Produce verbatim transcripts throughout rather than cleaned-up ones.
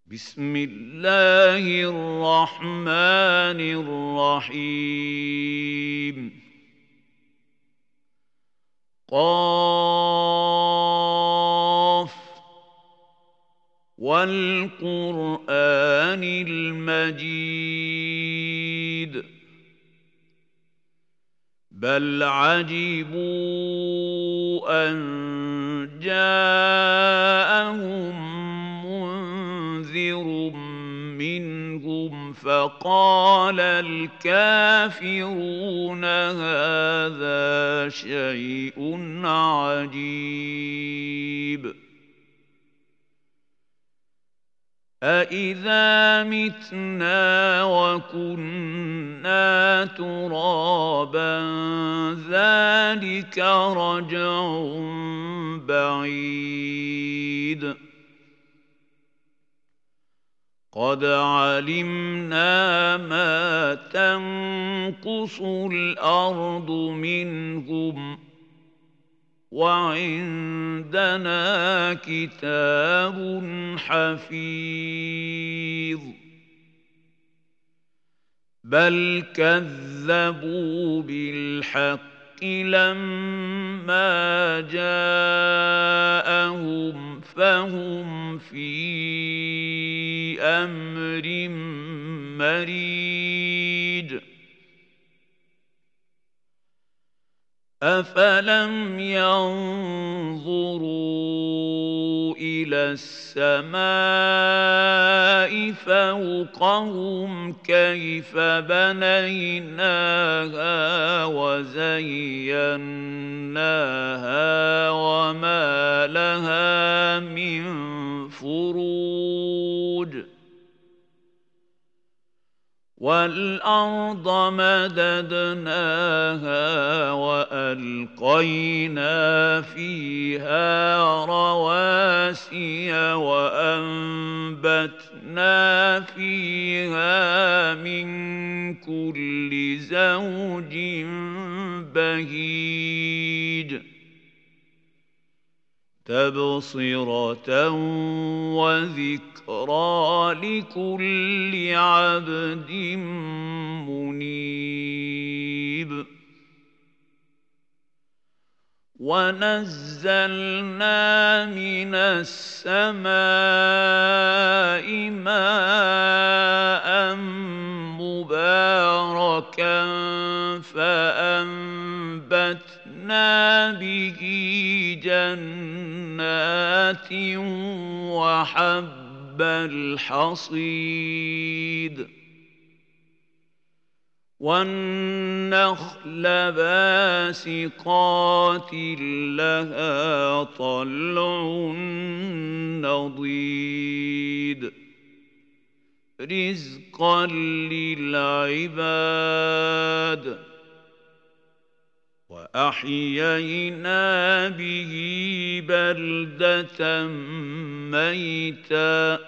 بسم الله الرحمن الرحيم قاف والقرآن المجيد بل عجبوا أن جاءهم منذر منهم فقال الكافرون هذا شيء عجيب أَإِذَا مِتْنَا وَكُنَّا تُرَابًا ذَلِكَ رَجْعٌ بَعِيدٌ قَدْ عَلِمْنَا مَا تَنقُصُ الْأَرْضُ مِنْهُمْ وَعِندَنَا كِتَابٌ حَفِيظٌ بَلْ كَذَّبُوا بِالْحَقِّ لَمَّا جَاءَهُمْ فَهُمْ فِي أَمْرٍ مَّرِيجٍ أَفَلَمْ يَنظُرُوا إِلَى السَّمَاءِ فَوْقَهُمْ كَيْفَ بَنَيْنَاهَا وَزَيَّنَّاهَا وَمَا لَهَا مِن فُرُوجٍ وَالْأَرْضَ مَدَدْنَاهَا وَأَلْقَيْنَا فِيهَا رَوَاسِيَ وَأَنبَتْنَا فِيهَا مِن كُلِّ زَوْجٍ بَهِيجٍ تَبْصِرَةً وَذِكْرَىٰ لِكُلِّ عَبْدٍ مُّنِيبٍ وَنَزَّلْنَا مِنَ السَّمَاءِ مَاءً مُّبَارَكًا فَأَنبَتْنَا بِهِ جَنَّاتٍ وَحَبَّ الْحَصِيدِ وَالنَّخْلَ بَاسِقَاتٍ لَهَا طَلْعٌ نَّضِيدٌ رِزْقًا لِّلْعِبَادِ وَأَحْيَيْنَا بِهِ بَلْدَةً مَّيْتًا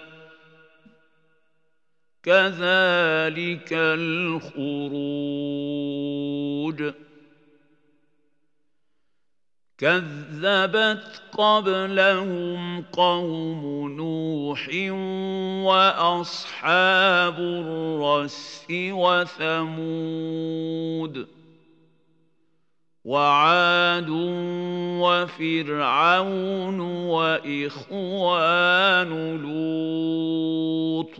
كَذَلِكَ الْخُرُوجُ كَذَّبَتْ قَبْلَهُمْ قَوْمُ نُوحٍ وَأَصْحَابُ الرَّسِّ وَثَمُودُ وَعَادٌ وَفِرْعَوْنُ وَإِخْوَانُ لُوطٍ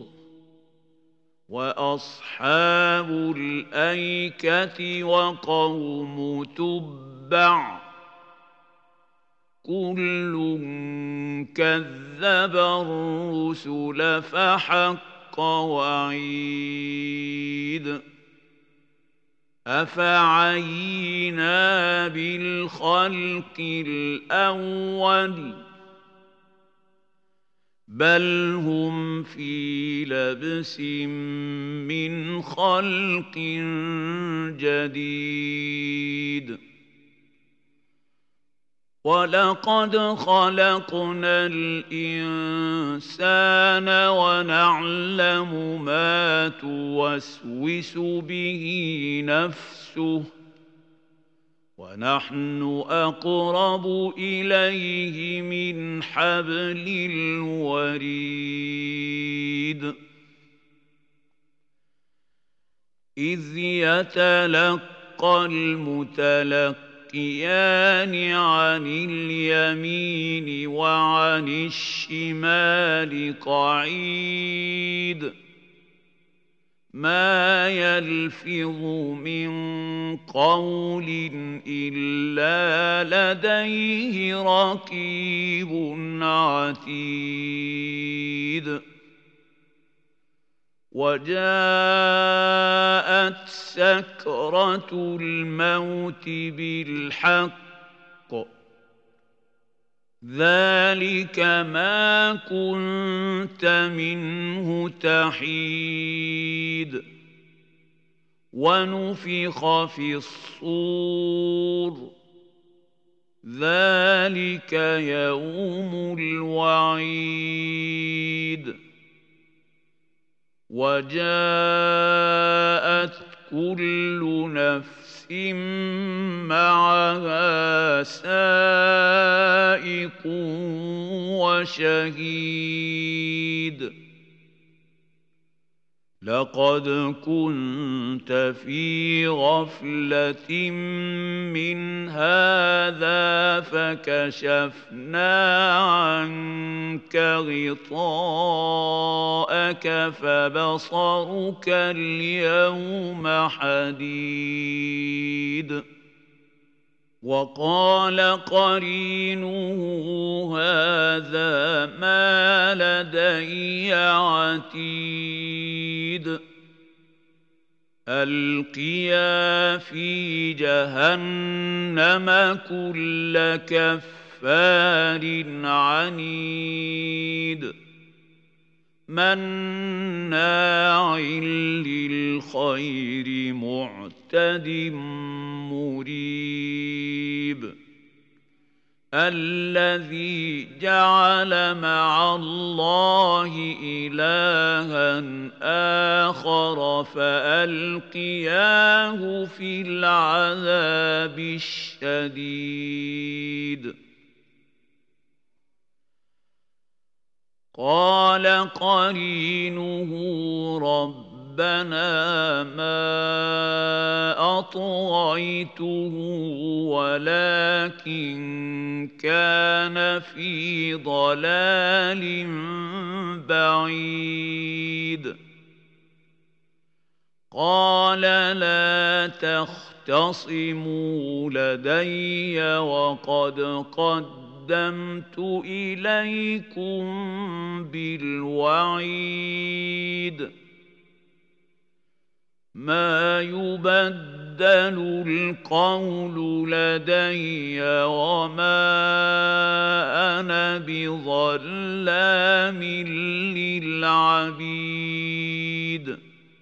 وَأَصْحَابُ الْأَيْكَةِ وَقَوْمُ تُبَّعٍ كُلٌّ كَذَّبَ الرُّسُلَ فَحَقَّ وَعِيدِ أَفَعَيِينَا بِالْخَلْقِ الْأَوَّلِ بَلْ هُمْ فِي لَبْسٍ مِّنْ خَلْقٍ جَدِيدٍ وَلَقَدْ خَلَقْنَا الْإِنسَانَ وَنَعْلَمُ مَا تُوَسْوِسُ بِهِ نَفْسُهُ ونحن أقرب إليه من حبل الوريد إذ يتلقى المتلقيان عن اليمين وعن الشمال قعيد ما يلفظ من قول إلا لديه رقيب عتيد وجاءت سكرة الموت بالحق ذلك ما كنت منه تحيد ونفخ في الصور ذلك يوم الوعيد وجاءت كل نفس معها سائق وشهيد لقد كنت في غفلة من هذا فكشفنا عنك غطاءك فبصرك اليوم حديد وقال قرينه هذا ما لدي عتيد ألقيا في جهنم كل كفار عنيد مناع للخير معتد مريب الذي جعل مع الله إلها آخر فألقياه في العذاب الشديد قال قرينه ربنا ما أطغيته ولكن كان في ضلال بعيد قال لا تختصموا لدي وقد قد قدمت إليكم بالوعيد ما يبدل القول لدي وما أنا بظلام للعبيد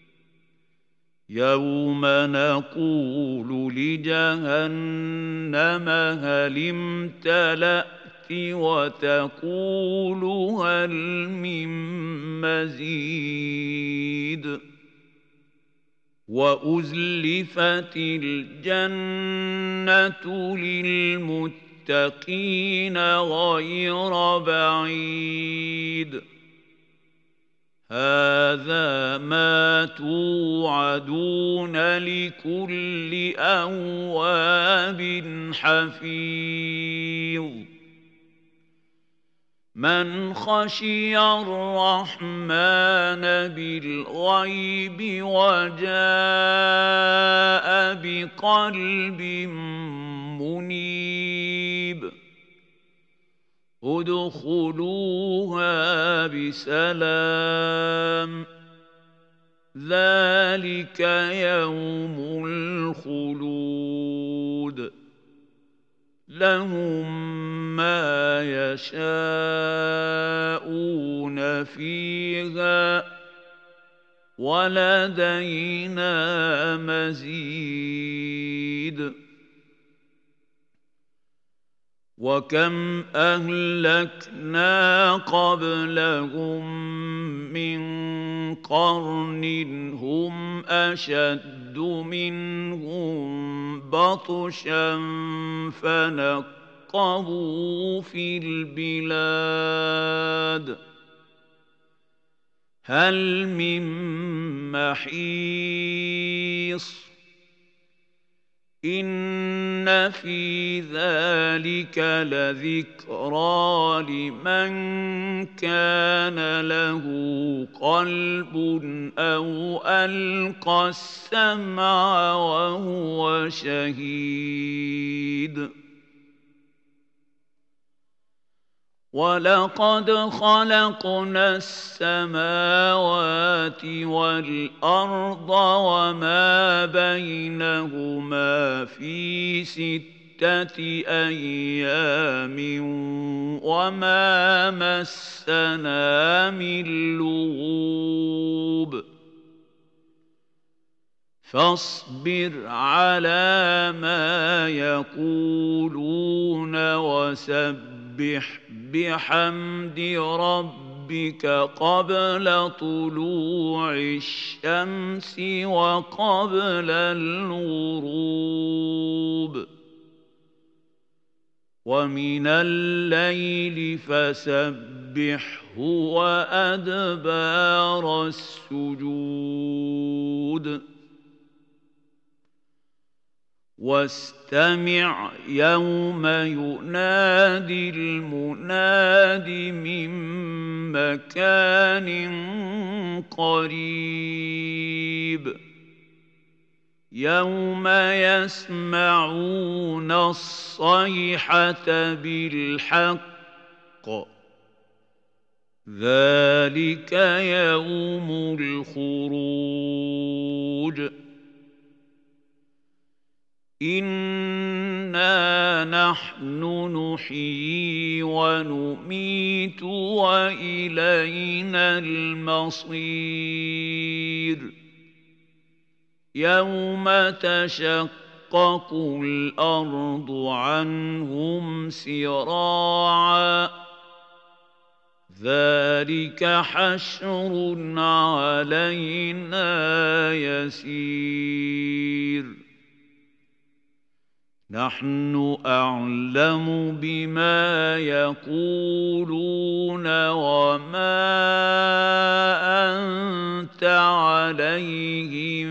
يوم نقول لجهنم هل امتلأت وتقول هل من مزيد وأزلفت الجنة للمتقين غير بعيد هذا ما توعدون لكل أواب حفيظ من خشي الرحمن بالغيب وجاء بقلب منيب ادخلوها بسلام ذلك يوم الخلود لهم ما يشاءون فيها ولدينا مزيد وكم أهلكنا قبلهم من قرن هم أشد منهم بطشا فنقبوا في البلاد هل من محيص إن في ذلك لذكرى لمن كان له قلب أو ألقى السمع وهو شهيد ولقد خلقنا السماوات والأرض وما بينهما في ستة أيام وما مسنا من لغوب فاصبر على ما يقولون وسبح بحمد ربك قبل طلوع الشمس وقبل الغروب ومن الليل فسبحه وأدبار السجود واستمع يوم ينادي المناد من مكان قريب يوم يسمعون الصيحة بالحق ذلك يوم الخروج إنا نحن نحيي ونميت وإلينا المصير يوم تشقق الأرض عنهم سراعا ذلك حشر علينا يسير نحن أعلم بما يقولون وما أنت عليهم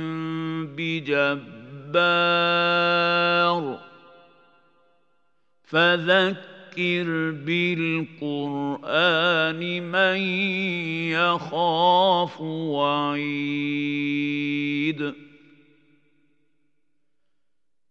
بجبار فذكر بالقرآن من يخاف وعيد